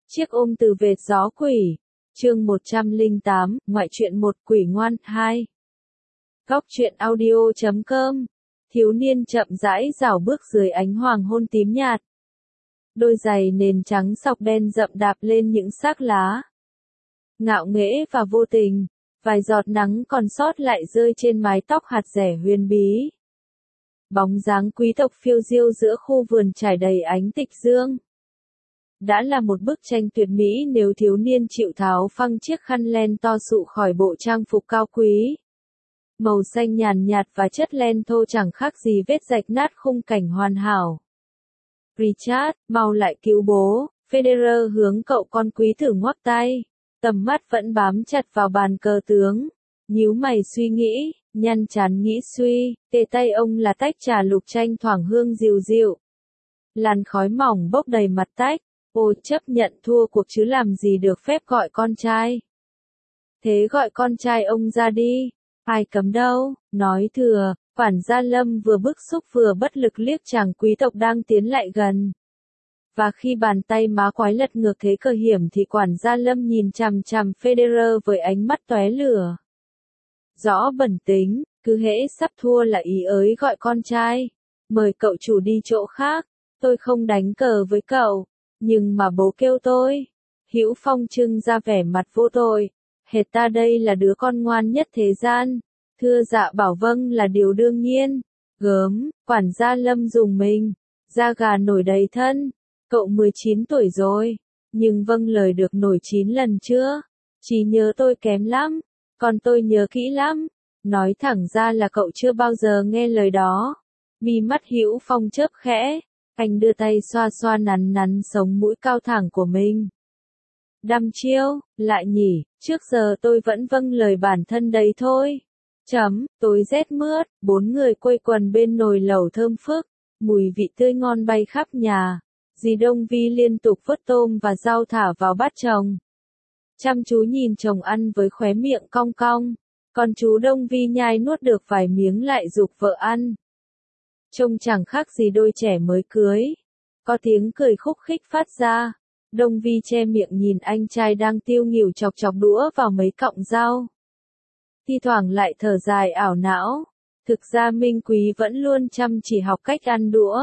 Chiếc ôm từ vệt gió quỷ. Chương 108, ngoại truyện 1 quỷ ngoan 2. Góc truyện audio.com. Thiếu niên chậm rãi rảo bước dưới ánh hoàng hôn tím nhạt. Đôi giày nền trắng sọc đen rậm đạp lên những xác lá. Ngạo nghễ và vô tình, vài giọt nắng còn sót lại rơi trên mái tóc hạt rẻ huyền bí. Bóng dáng quý tộc phiêu diêu giữa khu vườn trải đầy ánh tịch dương. Đã là một bức tranh tuyệt mỹ nếu thiếu niên chịu tháo phăng chiếc khăn len to sụ khỏi bộ trang phục cao quý. Màu xanh nhàn nhạt và chất len thô chẳng khác gì vết rạch nát khung cảnh hoàn hảo. Richard, mau lại cứu bố, Federer hướng cậu con quý tử ngoắc tay. Tầm mắt vẫn bám chặt vào bàn cờ tướng. Nhíu mày suy nghĩ, nhăn chán nghĩ suy, kề tay ông là tách trà lục chanh thoảng hương dịu dịu. Làn khói mỏng bốc đầy mặt tách. Ôi, chấp nhận thua cuộc chứ làm gì được phép gọi con trai. Thế gọi con trai ông ra đi. Ai cấm đâu, nói thừa, quản gia Lâm vừa bức xúc vừa bất lực liếc chàng quý tộc đang tiến lại gần. Và khi bàn tay má quái lật ngược thế cơ hiểm thì quản gia Lâm nhìn chằm chằm Federer với ánh mắt tóe lửa. Rõ bẩn tính, cứ hễ sắp thua là ý ới gọi con trai. Mời cậu chủ đi chỗ khác, tôi không đánh cờ với cậu. Nhưng mà bố kêu tôi. Hữu Phong trưng ra vẻ mặt vô tội. Hệt ta đây là đứa con ngoan nhất thế gian. Thưa dạ bảo vâng là điều đương nhiên. Gớm, quản gia Lâm dùng mình. Da gà nổi đầy thân. Cậu 19 tuổi rồi. Nhưng vâng lời được nổi 9 lần chưa? Trí nhớ tôi kém lắm. Còn tôi nhớ kỹ lắm. Nói thẳng ra là cậu chưa bao giờ nghe lời đó. Mi mắt Hữu Phong chớp khẽ. Anh đưa tay xoa xoa nắn nắn sống mũi cao thẳng của mình. Đăm chiêu, lại nhỉ, trước giờ tôi vẫn vâng lời bản thân đấy thôi. Tối rét mướt, 4 người quây quần bên nồi lẩu thơm phức, mùi vị tươi ngon bay khắp nhà. Dì Đông Vi liên tục vớt tôm và rau thả vào bát chồng. Chăm chú nhìn chồng ăn với khóe miệng cong cong, còn chú Đông Vi nhai nuốt được vài miếng lại giục vợ ăn. Trông chẳng khác gì đôi trẻ mới cưới. Có tiếng cười khúc khích phát ra. Đông Vi che miệng nhìn anh trai đang tiêu nghỉu chọc chọc đũa vào mấy cọng rau. Thi thoảng lại thở dài ảo não. Thực ra Minh Quý vẫn luôn chăm chỉ học cách ăn đũa.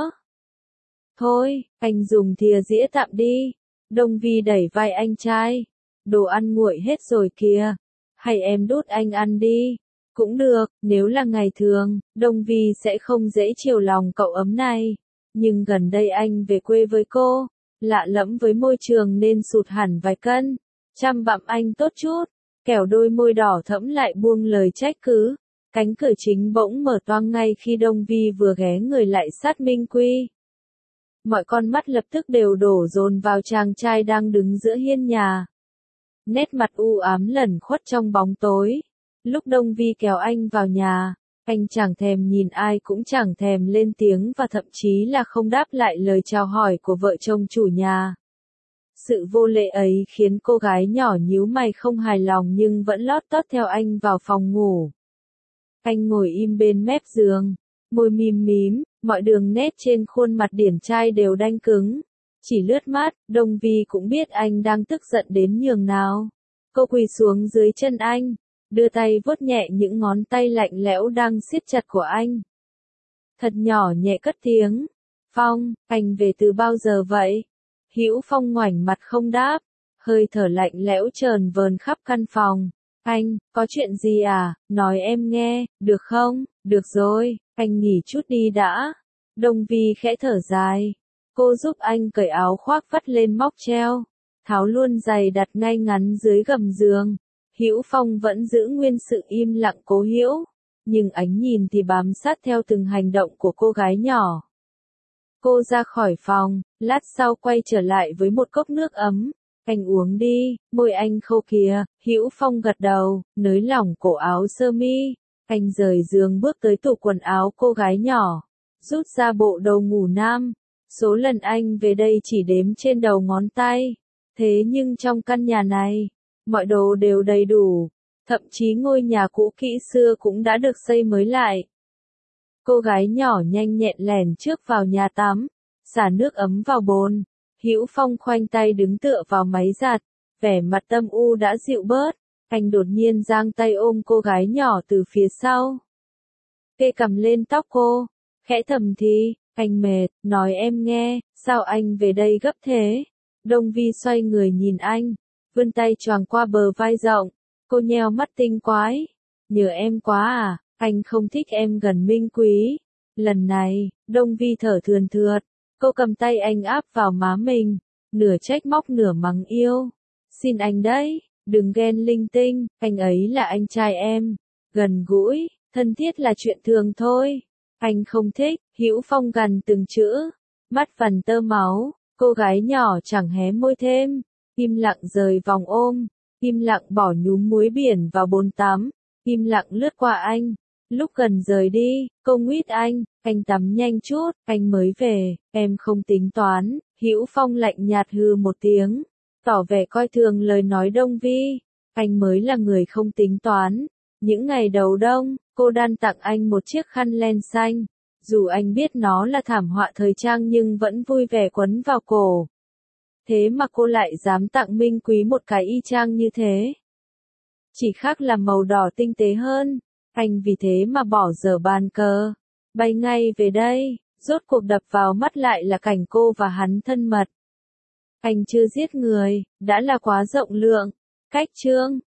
Thôi, anh dùng thìa dĩa tạm đi. Đông Vi đẩy vai anh trai. Đồ ăn nguội hết rồi kìa. Hay em đút anh ăn đi. Cũng được, nếu là ngày thường, Đông Vi sẽ không dễ chiều lòng cậu ấm này. Nhưng gần đây anh về quê với cô, lạ lẫm với môi trường nên sụt hẳn vài cân. Chăm bặm anh tốt chút, kẻo đôi môi đỏ thẫm lại buông lời trách cứ. Cánh cửa chính bỗng mở toang ngay khi Đông Vi vừa ghé người lại sát Minh Quy. Mọi con mắt lập tức đều đổ dồn vào chàng trai đang đứng giữa hiên nhà. Nét mặt u ám lẩn khuất trong bóng tối. Lúc Đông Vi kéo anh vào nhà, anh chẳng thèm nhìn ai cũng chẳng thèm lên tiếng và thậm chí là không đáp lại lời chào hỏi của vợ chồng chủ nhà. Sự vô lễ ấy khiến cô gái nhỏ nhíu mày không hài lòng nhưng vẫn lót tót theo anh vào phòng ngủ. Anh ngồi im bên mép giường, môi mím mím, mọi đường nét trên khuôn mặt điển trai đều đanh cứng. Chỉ lướt mắt, Đông Vi cũng biết anh đang tức giận đến nhường nào. Cô quỳ xuống dưới chân anh. Đưa tay vuốt nhẹ những ngón tay lạnh lẽo đang siết chặt của anh. Thật nhỏ nhẹ cất tiếng. Phong, anh về từ bao giờ vậy? Hữu Phong ngoảnh mặt không đáp. Hơi thở lạnh lẽo trờn vờn khắp căn phòng. Anh, có chuyện gì à? Nói em nghe, được không? Được rồi, anh nghỉ chút đi đã. Đông Vi khẽ thở dài. Cô giúp anh cởi áo khoác vắt lên móc treo. Tháo luôn giày đặt ngay ngắn dưới gầm giường. Hữu Phong vẫn giữ nguyên sự im lặng cố hữu, nhưng ánh nhìn thì bám sát theo từng hành động của cô gái nhỏ. Cô ra khỏi phòng, lát sau quay trở lại với một cốc nước ấm. Anh uống đi, môi anh khô kìa. Hữu Phong gật đầu, nới lỏng cổ áo sơ mi. Anh rời giường bước tới tủ quần áo cô gái nhỏ, rút ra bộ đồ ngủ nam. Số lần anh về đây chỉ đếm trên đầu ngón tay. Thế nhưng trong căn nhà này, mọi đồ đều đầy đủ, thậm chí ngôi nhà cũ kỹ xưa cũng đã được xây mới lại. Cô gái nhỏ nhanh nhẹn lẻn trước vào nhà tắm, xả nước ấm vào bồn. Hữu Phong khoanh tay đứng tựa vào máy giặt, vẻ mặt tâm u đã dịu bớt, anh đột nhiên giang tay ôm cô gái nhỏ từ phía sau. Kê cầm lên tóc cô, khẽ thầm thì, anh mệt, nói em nghe, sao anh về đây gấp thế? Đông Vi xoay người nhìn anh, vươn tay choàng qua bờ vai rộng, cô nheo mắt tinh quái, nhớ em quá à, anh không thích em gần Minh Quý. Lần này, Đông Vi thở thườn thượt, cô cầm tay anh áp vào má mình, nửa trách móc nửa mắng yêu. Xin anh đấy, đừng ghen linh tinh, anh ấy là anh trai em, gần gũi, thân thiết là chuyện thường thôi. Anh không thích, Hữu Phong gằn từng chữ, mắt vằn tơ máu, cô gái nhỏ chẳng hé môi thêm, im lặng rời vòng ôm, im lặng bỏ nhúm muối biển vào bồn tắm, im lặng lướt qua anh. Lúc gần rời đi, cô nguyết anh tắm nhanh chút, anh mới về, em không tính toán. Hữu Phong lạnh nhạt hừ một tiếng, tỏ vẻ coi thường lời nói Đông Vi, anh mới là người không tính toán. Những ngày đầu đông, cô đan tặng anh một chiếc khăn len xanh, dù anh biết nó là thảm họa thời trang nhưng vẫn vui vẻ quấn vào cổ. Thế mà cô lại dám tặng Minh Quý một cái y chang như thế. Chỉ khác là màu đỏ tinh tế hơn, anh vì thế mà bỏ dở bàn cờ, bay ngay về đây, rốt cuộc đập vào mắt lại là cảnh cô và hắn thân mật. Anh chưa giết người, đã là quá rộng lượng. Cách chương